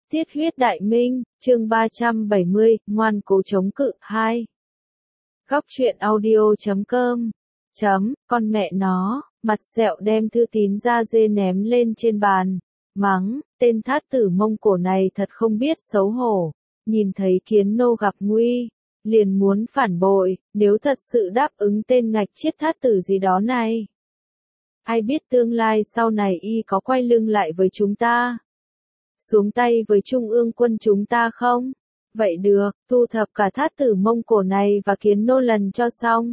Tiết huyết đại minh, chương 370, ngoan cố chống cự, 2. Góc truyện audio.com. Con mẹ nó, mặt sẹo đem thư tín ra dê ném lên trên bàn. Mắng, tên thát tử Mông Cổ này thật không biết xấu hổ. Nhìn thấy Kiến Nô gặp nguy, liền muốn phản bội, nếu thật sự đáp ứng tên ngạch chiết thát tử gì đó này. Ai biết tương lai sau này y có quay lưng lại với chúng ta, xuống tay với Trung ương quân chúng ta không? Vậy được, thu thập cả thát tử Mông Cổ này và Kiến Nô lần cho xong.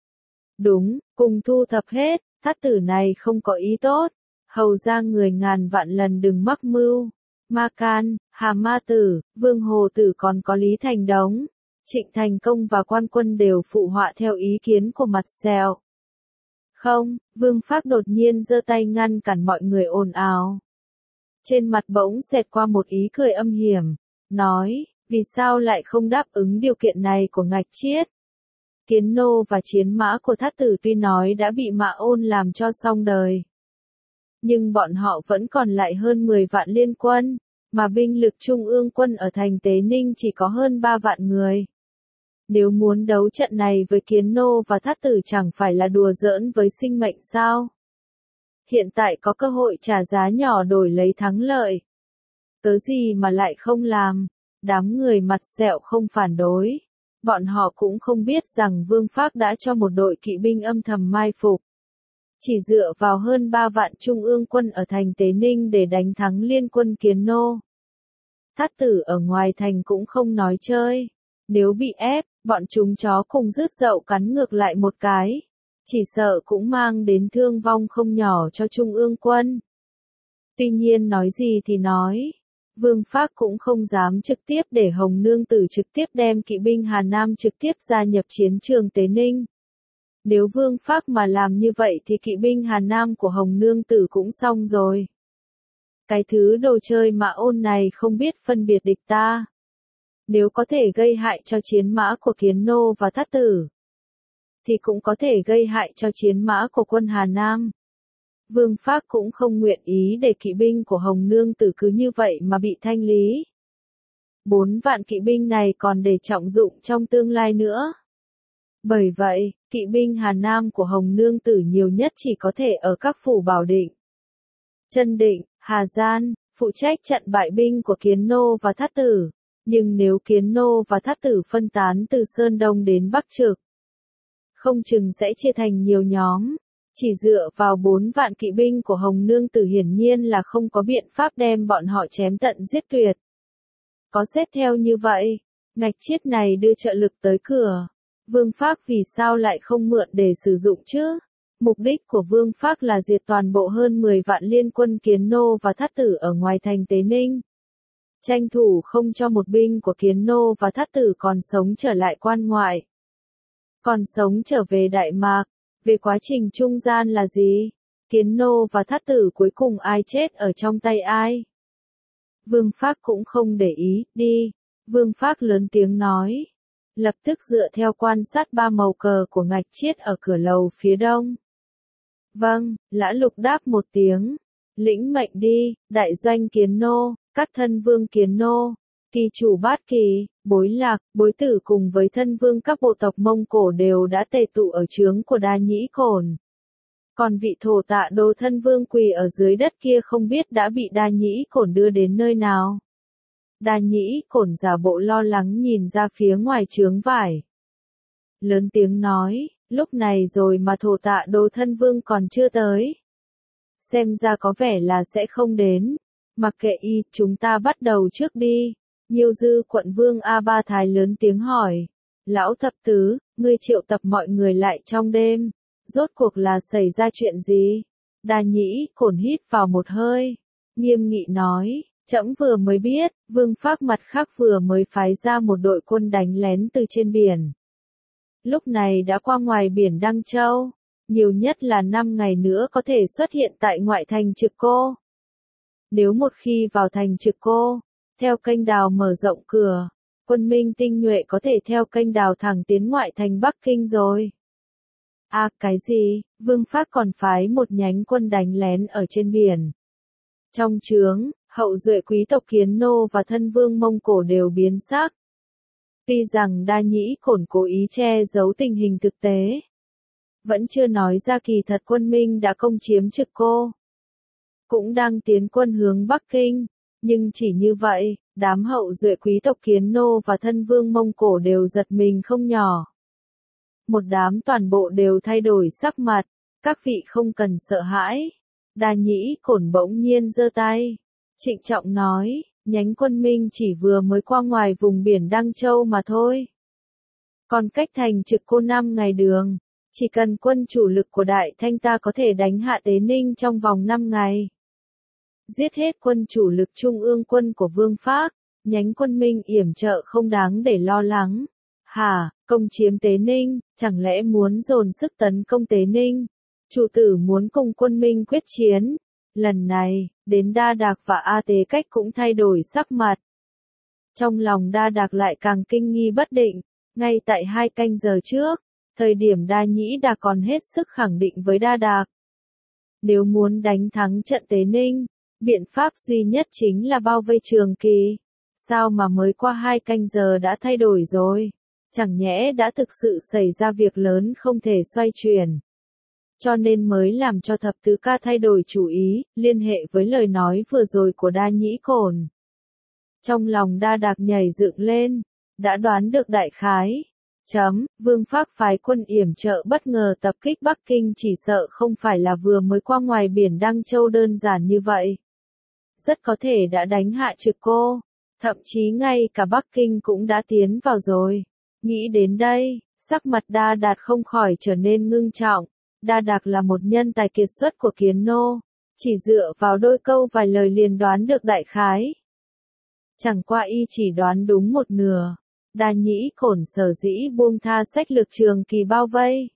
Đúng, cùng thu thập hết, thát tử này không có ý tốt. Hầu ra người ngàn vạn lần đừng mắc mưu. Ma Can, Hà Ma Tử, Vương Hồ Tử còn có Lý Thành Đống, Trịnh Thành Công và quan quân đều phụ họa theo ý kiến của mặt sẹo. Không, Vương Phác đột nhiên giơ tay ngăn cản mọi người ồn ào. Trên mặt bỗng xẹt qua một ý cười âm hiểm, nói, vì sao lại không đáp ứng điều kiện này của ngạch chiết? Kiến Nô và chiến mã của thát tử tuy nói đã bị Mã Ôn làm cho xong đời, nhưng bọn họ vẫn còn lại hơn 10 vạn liên quân, mà binh lực trung ương quân ở thành Tế Ninh chỉ có hơn 3 vạn người. Nếu muốn đấu trận này với Kiến Nô và thát tử chẳng phải là đùa giỡn với sinh mệnh sao? Hiện tại có cơ hội trả giá nhỏ đổi lấy thắng lợi. Cớ gì mà lại không làm? Đám người mặt sẹo không phản đối. Bọn họ cũng không biết rằng Vương Phác đã cho một đội kỵ binh âm thầm mai phục. Chỉ dựa vào hơn 3 vạn trung ương quân ở thành Tế Ninh để đánh thắng liên quân Kiến Nô. Thát tử ở ngoài thành cũng không nói chơi. Nếu bị ép, bọn chúng chó cùng rứt dậu cắn ngược lại một cái. Chỉ sợ cũng mang đến thương vong không nhỏ cho Trung ương quân. Tuy nhiên nói gì thì nói, Vương Phác cũng không dám trực tiếp để Hồng Nương Tử trực tiếp đem kỵ binh Hà Nam trực tiếp gia nhập chiến trường Tế Ninh. Nếu Vương Phác mà làm như vậy thì kỵ binh Hà Nam của Hồng Nương Tử cũng xong rồi. Cái thứ đồ chơi Mã Ôn này không biết phân biệt địch ta. Nếu có thể gây hại cho chiến mã của Kiến Nô và thát tử, thì cũng có thể gây hại cho chiến mã của quân Hà Nam. Vương Phác cũng không nguyện ý để kỵ binh của Hồng Nương Tử cứ như vậy mà bị thanh lý. 4 vạn kỵ binh này còn để trọng dụng trong tương lai nữa. Bởi vậy, kỵ binh Hà Nam của Hồng Nương Tử nhiều nhất chỉ có thể ở các phủ Bảo Định, Chân Định, Hà Gian, phụ trách trận bại binh của Kiến Nô và thát tử. Nhưng nếu Kiến Nô và thát tử phân tán từ Sơn Đông đến Bắc Trực, không chừng sẽ chia thành nhiều nhóm. Chỉ dựa vào 4 vạn kỵ binh của Hồng Nương Tử hiển nhiên là không có biện pháp đem bọn họ chém tận giết tuyệt. Có xét theo như vậy, ngạch chiết này đưa trợ lực tới cửa. Vương Phác vì sao lại không mượn để sử dụng chứ? Mục đích của Vương Phác là diệt toàn bộ hơn 10 vạn liên quân Kiến Nô và thát tử ở ngoài thành Tế Ninh. Tranh thủ không cho một binh của Kiến Nô và thát tử còn sống trở lại quan ngoại. Còn sống trở về Đại Mạc. Về quá trình trung gian là gì? Kiến Nô và thát tử cuối cùng ai chết ở trong tay ai? Vương Phác cũng không để ý, đi. Vương Phác lớn tiếng nói. Lập tức dựa theo quan sát 3 màu cờ của ngạch chiết ở cửa lầu phía đông. Vâng, Lã Lục đáp một tiếng. Lĩnh mệnh đi, đại doanh Kiến Nô, các thân vương Kiến Nô, kỳ chủ Bát Kỳ, Bối Lạc, Bối Tử cùng với thân vương các bộ tộc Mông Cổ đều đã tề tụ ở trướng của Đa Nhĩ Cổn. Còn vị thổ tạ đô thân vương quỳ ở dưới đất kia không biết đã bị Đa Nhĩ Cổn đưa đến nơi nào. Đa Nhĩ Cổn giả bộ lo lắng nhìn ra phía ngoài trướng vải. Lớn tiếng nói, lúc này rồi mà thổ tạ đô thân vương còn chưa tới. Xem ra có vẻ là sẽ không đến. Mặc kệ y, chúng ta bắt đầu trước đi. Nhiêu Dư quận vương A Ba Thái lớn tiếng hỏi. Lão thập tứ, ngươi triệu tập mọi người lại trong đêm. Rốt cuộc là xảy ra chuyện gì? Đa Nhĩ Cổn hít vào một hơi. Nghiêm nghị nói, trẫm vừa mới biết, Vương Phác mặt khác vừa mới phái ra một đội quân đánh lén từ trên biển. Lúc này đã qua ngoài biển Đăng Châu. Nhiều nhất là 5 ngày nữa có thể xuất hiện tại ngoại thành Trực Cô. Nếu một khi vào thành Trực Cô, theo kênh đào mở rộng cửa, quân Minh tinh nhuệ có thể theo kênh đào thẳng tiến ngoại thành Bắc Kinh rồi. À, cái gì? Vương Phác còn phái một nhánh quân đánh lén ở trên biển. Trong trướng, Hậu duệ quý tộc Kiến Nô và thân vương Mông Cổ đều biến sắc. Tuy rằng Đa Nhĩ Cổn cố ý che giấu tình hình thực tế, vẫn chưa nói ra kỳ thật quân Minh đã công chiếm Trực Cô, cũng đang tiến quân hướng Bắc Kinh, nhưng chỉ như vậy, đám hậu duệ quý tộc Kiến Nô và thân vương Mông Cổ đều giật mình không nhỏ. Một đám toàn bộ đều thay đổi sắc mặt, các vị không cần sợ hãi. Đa Nhĩ Cổn bỗng nhiên giơ tay, trịnh trọng nói, nhánh quân Minh chỉ vừa mới qua ngoài vùng biển Đăng Châu mà thôi. Còn cách thành Trực Cô 5 ngày đường, chỉ cần quân chủ lực của Đại Thanh ta có thể đánh hạ Tế Ninh trong vòng 5 ngày. Giết hết quân chủ lực trung ương quân của Vương Phác, nhánh quân Minh yểm trợ không đáng để lo lắng. Hả, công chiếm Tế Ninh, chẳng lẽ muốn dồn sức tấn công Tế Ninh? Chủ tử muốn cùng quân Minh quyết chiến. Lần này, đến Đa Đạc và A Tế Cách cũng thay đổi sắc mặt. Trong lòng Đa Đạc lại càng kinh nghi bất định, ngay tại 2 canh giờ trước, thời điểm Đa Nhĩ Đạc còn hết sức khẳng định với Đa Đạc. Nếu muốn đánh thắng trận Tế Ninh, biện pháp duy nhất chính là bao vây Trường Kỳ. Sao mà mới qua 2 canh giờ đã thay đổi rồi? Chẳng nhẽ đã thực sự xảy ra việc lớn không thể xoay chuyển. Cho nên mới làm cho Thập Tứ Ca thay đổi chủ ý, liên hệ với lời nói vừa rồi của Đa Nhĩ Cổn. Trong lòng Đa Đạc nhảy dựng lên, đã đoán được đại khái. Vương Phác phái quân yểm trợ bất ngờ tập kích Bắc Kinh chỉ sợ không phải là vừa mới qua ngoài biển Đăng Châu đơn giản như vậy. Rất có thể đã đánh hạ Trực Cô, thậm chí ngay cả Bắc Kinh cũng đã tiến vào rồi. Nghĩ đến đây, sắc mặt Đa Đạc không khỏi trở nên ngưng trọng. Đa Đạc là một nhân tài kiệt xuất của Kiến Nô, chỉ dựa vào đôi câu vài lời liền đoán được đại khái. Chẳng qua y chỉ đoán đúng một nửa. Đa Nhĩ Cổn sở dĩ buông tha sách lược Trường Kỳ bao vây,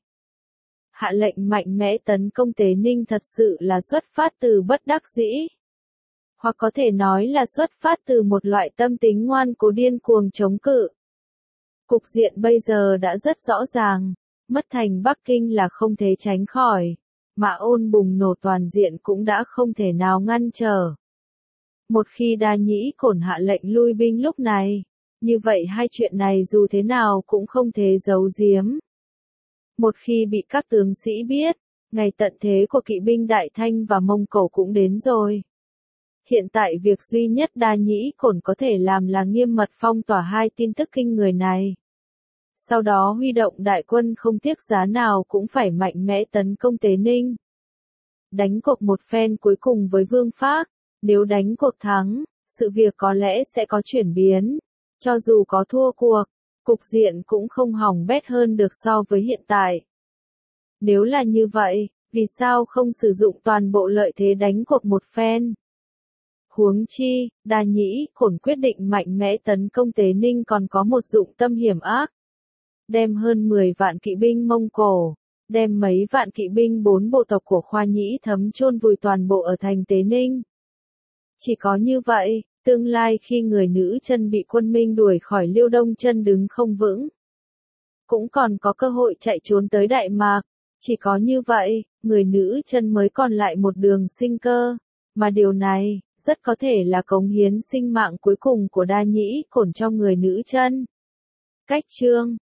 hạ lệnh mạnh mẽ tấn công Tế Ninh thật sự là xuất phát từ bất đắc dĩ. Hoặc có thể nói là xuất phát từ một loại tâm tính ngoan cố điên cuồng chống cự. Cục diện bây giờ đã rất rõ ràng, mất thành Bắc Kinh là không thể tránh khỏi, mà Ôn bùng nổ toàn diện cũng đã không thể nào ngăn trở. Một khi Đa Nhĩ Cổn hạ lệnh lui binh lúc này, như vậy hai chuyện này dù thế nào cũng không thể giấu giếm. Một khi bị các tướng sĩ biết, ngày tận thế của kỵ binh Đại Thanh và Mông Cổ cũng đến rồi. Hiện tại việc duy nhất Đa Nhĩ Cổn có thể làm là nghiêm mật phong tỏa 2 tin tức kinh người này. Sau đó huy động đại quân không tiếc giá nào cũng phải mạnh mẽ tấn công Tế Ninh. Đánh cuộc một phen cuối cùng với Vương Phác, nếu đánh cuộc thắng, sự việc có lẽ sẽ có chuyển biến. Cho dù có thua cuộc, cục diện cũng không hỏng bét hơn được so với hiện tại. Nếu là như vậy, vì sao không sử dụng toàn bộ lợi thế đánh cuộc một phen? Huống chi, Đa Nhĩ Cổn quyết định mạnh mẽ tấn công Tế Ninh còn có một dụng tâm hiểm ác. Đem hơn 10 vạn kỵ binh Mông Cổ, đem mấy vạn kỵ binh 4 bộ tộc của Khoa Nhĩ Thấm chôn vùi toàn bộ ở thành Tế Ninh. Chỉ có như vậy, tương lai khi người nữ chân bị quân Minh đuổi khỏi Liêu Đông chân đứng không vững, cũng còn có cơ hội chạy trốn tới Đại Mạc. Chỉ có như vậy, người nữ chân mới còn lại một đường sinh cơ, mà điều này, rất có thể là cống hiến sinh mạng cuối cùng của Đa Nhĩ Cổn cho người nữ chân. Cách chương